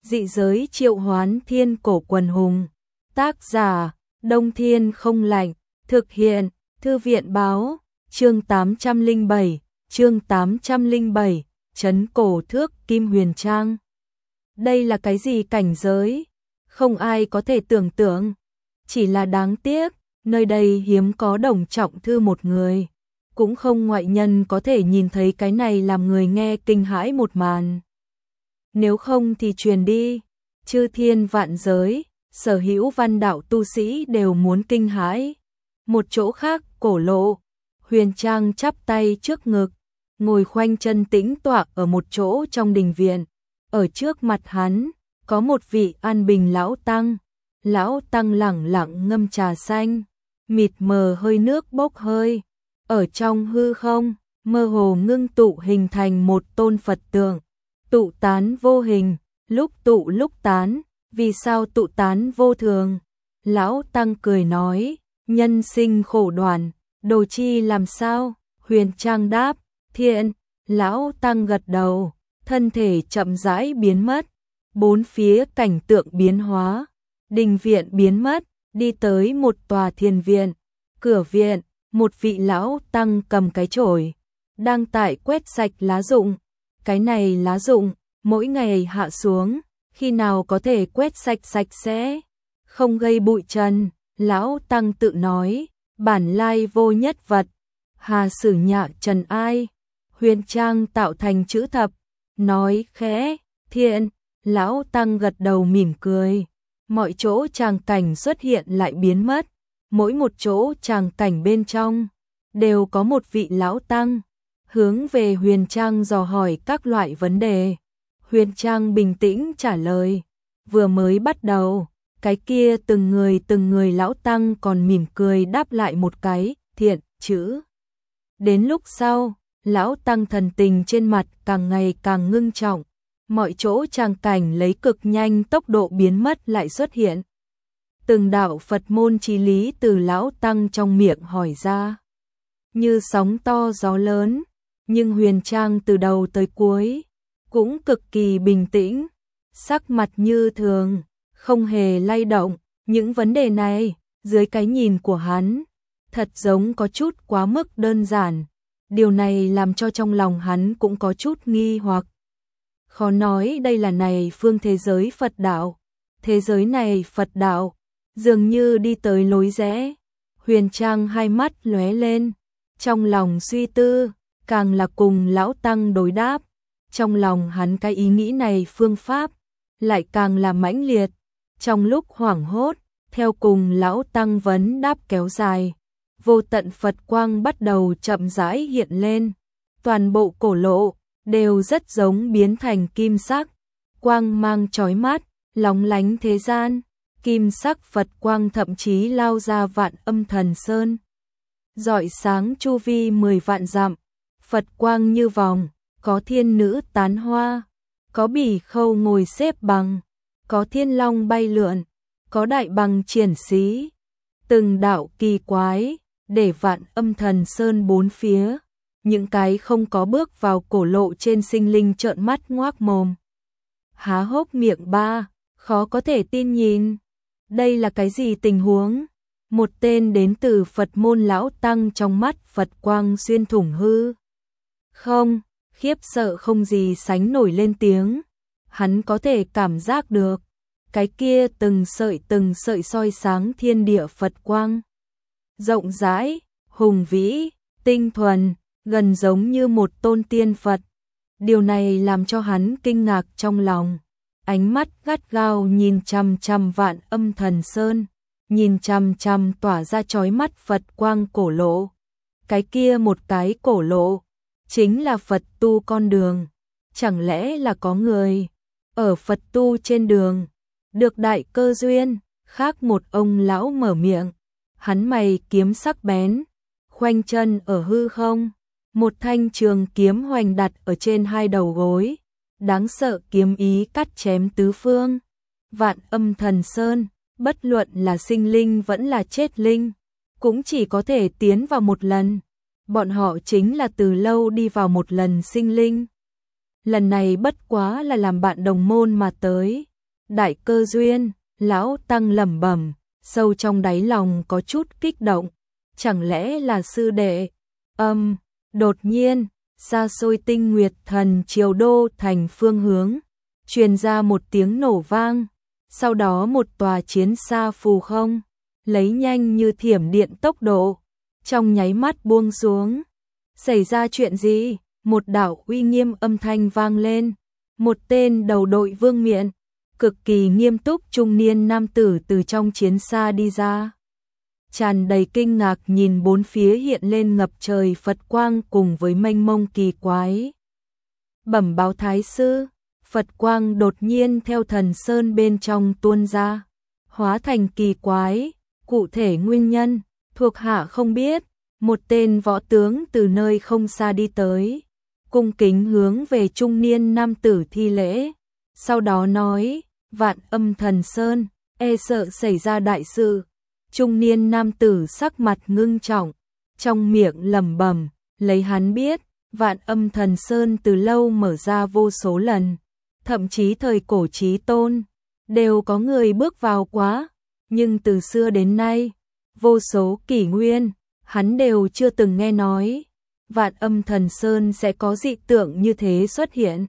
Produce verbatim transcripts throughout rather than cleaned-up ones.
Dị giới triệu hoán thiên cổ quần hùng. Tác giả, Đông Thiên không lạnh. Thực hiện, Thư viện báo. Chương tám trăm lẻ bảy, chương tám trăm lẻ bảy, trấn cổ thước kim huyền trang. Đây là cái gì cảnh giới? Không ai có thể tưởng tượng. Chỉ là đáng tiếc, nơi đây hiếm có Đồng Trọng Thư một người. Cũng không ngoại nhân có thể nhìn thấy cái này làm người nghe kinh hãi một màn. Nếu không thì truyền đi, chư thiên vạn giới, sở hữu văn đạo tu sĩ đều muốn kinh hãi. Một chỗ khác, Cổ Lộ, Huyền Trang chắp tay trước ngực, ngồi khoanh chân tĩnh tọa ở một chỗ trong đình viện. Ở trước mặt hắn, có một vị an bình lão tăng. Lão tăng lẳng lặng ngâm trà xanh, mịt mờ hơi nước bốc hơi. Ở trong hư không, mơ hồ ngưng tụ hình thành một tôn Phật tượng. Tụ tán vô hình, lúc tụ lúc tán, vì sao tụ tán vô thường? Lão tăng cười nói, nhân sinh khổ đoàn, đồ chi làm sao? Huyền Trang đáp, thiện. Lão tăng gật đầu, thân thể chậm rãi biến mất. Bốn phía cảnh tượng biến hóa, đình viện biến mất, đi tới một tòa thiền viện. Cửa viện, một vị lão tăng cầm cái chổi, đang tại quét sạch lá rụng. Cái này lá rụng, mỗi ngày hạ xuống, khi nào có thể quét sạch sạch sẽ, không gây bụi trần. Lão tăng tự nói, bản lai vô nhất vật, hà sử nhạ trần ai. Huyền Trang tạo thành chữ thập, nói khẽ, thiện. Lão tăng gật đầu mỉm cười. Mọi chỗ tràng cảnh xuất hiện lại biến mất. Mỗi một chỗ tràng cảnh bên trong đều có một vị lão tăng hướng về Huyền Trang dò hỏi các loại vấn đề. Huyền Trang bình tĩnh trả lời. Vừa mới bắt đầu, cái kia từng người từng người lão tăng còn mỉm cười đáp lại một cái thiện chữ. Đến lúc sau, lão tăng thần tình trên mặt càng ngày càng ngưng trọng. Mọi chỗ tràng cảnh lấy cực nhanh tốc độ biến mất lại xuất hiện. Từng đạo Phật môn chí lý từ lão tăng trong miệng hỏi ra, như sóng to gió lớn. Nhưng Huyền Trang từ đầu tới cuối cũng cực kỳ bình tĩnh, sắc mặt như thường, không hề lay động. Những vấn đề này, dưới cái nhìn của hắn, thật giống có chút quá mức đơn giản. Điều này làm cho trong lòng hắn cũng có chút nghi hoặc. Khó nói đây là này phương thế giới Phật đạo. Thế giới này Phật đạo, dường như đi tới lối rẽ. Huyền Trang hai mắt lóe lên, trong lòng suy tư, càng là cùng lão tăng đối đáp. Trong lòng hắn cái ý nghĩ này phương pháp, lại càng là mãnh liệt. Trong lúc hoảng hốt, theo cùng lão tăng vấn đáp kéo dài, vô tận Phật quang bắt đầu chậm rãi hiện lên. Toàn bộ Cổ Lộ đều rất giống biến thành kim sắc, quang mang chói mắt, lóng lánh thế gian. Kim sắc Phật quang thậm chí lao ra Vạn Âm Thần Sơn, rọi sáng chu vi mười vạn dặm. Phật quang như vòng, có thiên nữ tán hoa, có bỉ khâu ngồi xếp bằng, có thiên long bay lượn, có đại bằng triển xí. Từng đạo kỳ quái, để Vạn Âm Thần Sơn bốn phía, những cái không có bước vào Cổ Lộ trên sinh linh trợn mắt ngoác mồm, há hốc miệng ba, khó có thể tin nhìn. Đây là cái gì tình huống? Một tên đến từ Phật môn lão tăng trong mắt Phật quang xuyên thủng hư không, khiếp sợ không gì sánh nổi lên tiếng. Hắn có thể cảm giác được cái kia từng sợi từng sợi soi sáng thiên địa Phật quang, rộng rãi, hùng vĩ, tinh thuần, gần giống như một tôn tiên Phật. Điều này làm cho hắn kinh ngạc trong lòng. Ánh mắt gắt gao nhìn chằm chằm Vạn Âm Thần Sơn, nhìn chằm chằm tỏa ra chói mắt Phật quang Cổ Lộ. Cái kia một cái Cổ Lộ, chính là Phật tu con đường. Chẳng lẽ là có người ở Phật tu trên đường được đại cơ duyên? Khác một ông lão mở miệng, hắn mày kiếm sắc bén, khoanh chân ở hư không, một thanh trường kiếm hoành đặt ở trên hai đầu gối. Đáng sợ kiếm ý cắt chém tứ phương. Vạn Âm Thần Sơn, bất luận là sinh linh vẫn là chết linh, cũng chỉ có thể tiến vào một lần. Bọn họ chính là từ lâu đi vào một lần sinh linh. Lần này bất quá là làm bạn đồng môn mà tới. đại cơ duyên, lão tăng lẩm bẩm, sâu trong đáy lòng có chút kích động, chẳng lẽ là sư đệ? Âm, đột nhiên, xa xôi Tinh Nguyệt Thần Triều Đô thành phương hướng, truyền ra một tiếng nổ vang, sau đó một tòa chiến xa phù không, lấy nhanh như thiểm điện tốc độ, trong nháy mắt buông xuống. Xảy ra chuyện gì? Một đạo uy nghiêm âm thanh vang lên, một tên đầu đội vương miện, cực kỳ nghiêm túc trung niên nam tử từ trong chiến xa đi ra. Tràn đầy kinh ngạc nhìn bốn phía hiện lên ngập trời Phật quang cùng với mênh mông kỳ quái. Bẩm báo thái sư, Phật quang đột nhiên theo thần sơn bên trong tuôn ra, hóa thành kỳ quái, cụ thể nguyên nhân, thuộc hạ không biết. Một tên võ tướng từ nơi không xa đi tới, cung kính hướng về trung niên nam tử thi lễ, sau đó nói, Vạn Âm Thần Sơn, e sợ xảy ra đại sự. Trung niên nam tử sắc mặt ngưng trọng, trong miệng lẩm bẩm, lấy hắn biết, Vạn Âm Thần Sơn từ lâu mở ra vô số lần, thậm chí thời cổ chí tôn, đều có người bước vào quá, nhưng từ xưa đến nay, vô số kỷ nguyên, hắn đều chưa từng nghe nói, Vạn Âm Thần Sơn sẽ có dị tượng như thế xuất hiện.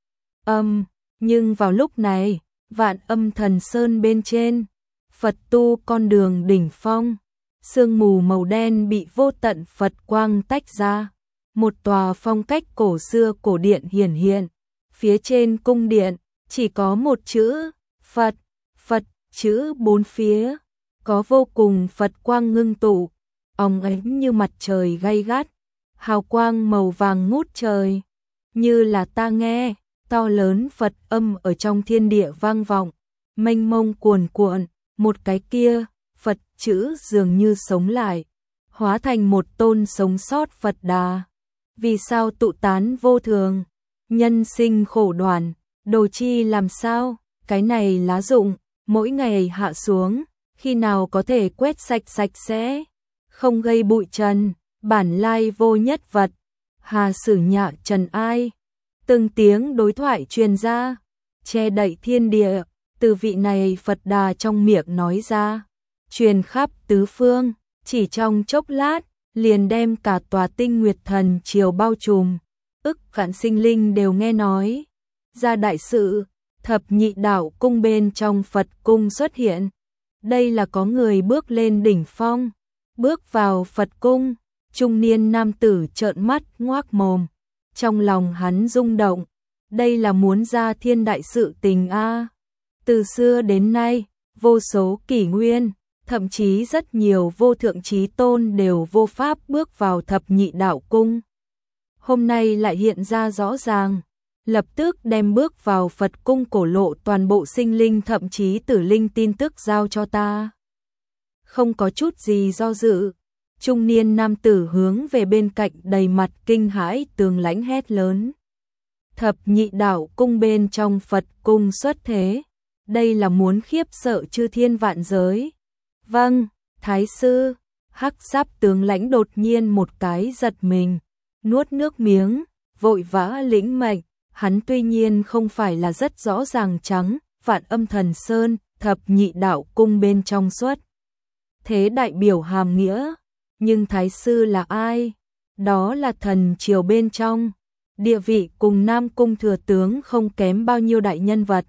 Âm, nhưng vào lúc này, Vạn Âm Thần Sơn bên trên, Phật tu con đường đỉnh phong, sương mù màu đen bị vô tận Phật quang tách ra, một tòa phong cách cổ xưa cổ điện hiển hiện, phía trên cung điện chỉ có một chữ, Phật, Phật, chữ bốn phía, có vô cùng Phật quang ngưng tụ, óng ánh như mặt trời gay gắt, hào quang màu vàng ngút trời, như là ta nghe, to lớn Phật âm ở trong thiên địa vang vọng, mênh mông cuồn cuộn, một cái kia, Phật chữ dường như sống lại, hóa thành một tôn sống sót Phật Đà. Vì sao tụ tán vô thường, nhân sinh khổ đoàn, đồ chi làm sao, cái này lá rụng, mỗi ngày hạ xuống, khi nào có thể quét sạch sạch sẽ, không gây bụi trần, bản lai vô nhất vật, hà sử nhạ trần ai. Từng tiếng đối thoại truyền ra, che đậy thiên địa, từ vị này Phật Đà trong miệng nói ra, truyền khắp tứ phương, chỉ trong chốc lát, liền đem cả tòa Tinh Nguyệt Thần Triều bao trùm, ức vạn sinh linh đều nghe nói. Ra đại sự, thập nhị đạo cung bên trong Phật cung xuất hiện, đây là có người bước lên đỉnh phong, bước vào Phật cung, trung niên nam tử trợn mắt ngoác mồm, trong lòng hắn rung động, đây là muốn ra thiên đại sự tình a. Từ xưa đến nay, vô số kỷ nguyên, thậm chí rất nhiều vô thượng chí tôn đều vô pháp bước vào thập nhị đạo cung. Hôm nay lại hiện ra rõ ràng, lập tức đem bước vào Phật cung cổ lộ toàn bộ sinh linh thậm chí tử linh tin tức giao cho ta. Không có chút gì do dự, trung niên nam tử hướng về bên cạnh đầy mặt kinh hãi Tường Lãnh hét lớn. Thập nhị đạo cung bên trong Phật cung xuất thế, đây là muốn khiếp sợ chư thiên vạn giới. Vâng, Thái sư, hắc giáp Tướng Lãnh đột nhiên một cái giật mình, nuốt nước miếng, vội vã lĩnh mệnh, hắn tuy nhiên không phải là rất rõ ràng trắng, Vạn Âm Thần Sơn, thập nhị đạo cung bên trong xuất. Thế đại biểu hàm nghĩa, nhưng Thái sư là ai? Đó là thần triều bên trong, địa vị cùng Nam Cung thừa tướng không kém bao nhiêu đại nhân vật.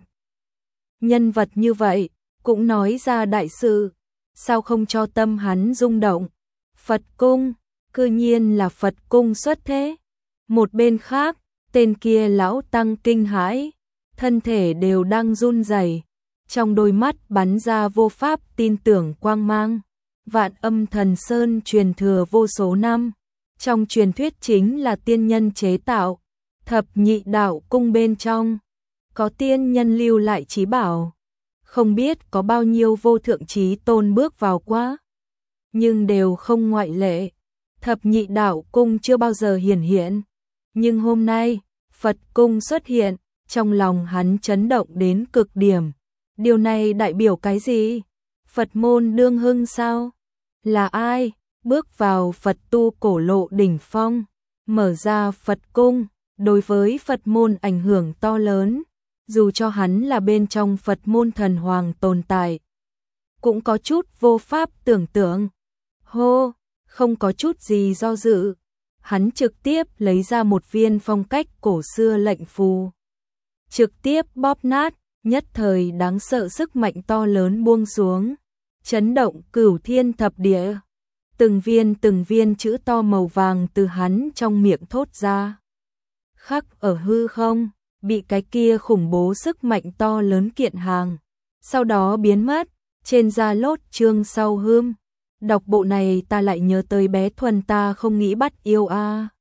Nhân vật như vậy, cũng nói ra đại sự, sao không cho tâm hắn rung động? Phật cung, cư nhiên là Phật cung xuất thế. Một bên khác, tên kia lão tăng kinh hãi, thân thể đều đang run rẩy, trong đôi mắt bắn ra vô pháp tin tưởng quang mang. Vạn Âm Thần Sơn truyền thừa vô số năm, trong truyền thuyết chính là tiên nhân chế tạo, thập nhị đạo cung bên trong, có tiên nhân lưu lại chí bảo, không biết có bao nhiêu vô thượng chí tôn bước vào quá, nhưng đều không ngoại lệ, thập nhị đạo cung chưa bao giờ hiển hiện, nhưng hôm nay, Phật cung xuất hiện, trong lòng hắn chấn động đến cực điểm, điều này đại biểu cái gì? Phật môn đương hưng sao? Là ai bước vào Phật tu cổ lộ đỉnh phong, mở ra Phật cung, đối với Phật môn ảnh hưởng to lớn, dù cho hắn là bên trong Phật môn thần hoàng tồn tại, cũng có chút vô pháp tưởng tượng. Hô, không có chút gì do dự, hắn trực tiếp lấy ra một viên phong cách cổ xưa lệnh phù. Trực tiếp bóp nát, nhất thời đáng sợ sức mạnh to lớn buông xuống, chấn động cửu thiên thập địa. Từng viên từng viên chữ to màu vàng từ hắn trong miệng thốt ra. Khắc ở hư không, bị cái kia khủng bố sức mạnh to lớn kiện hàng. Sau đó biến mất, trên da lốt chương sau hươm. Đọc bộ này ta lại nhớ tới bé Thuần ta không nghĩ bắt yêu a.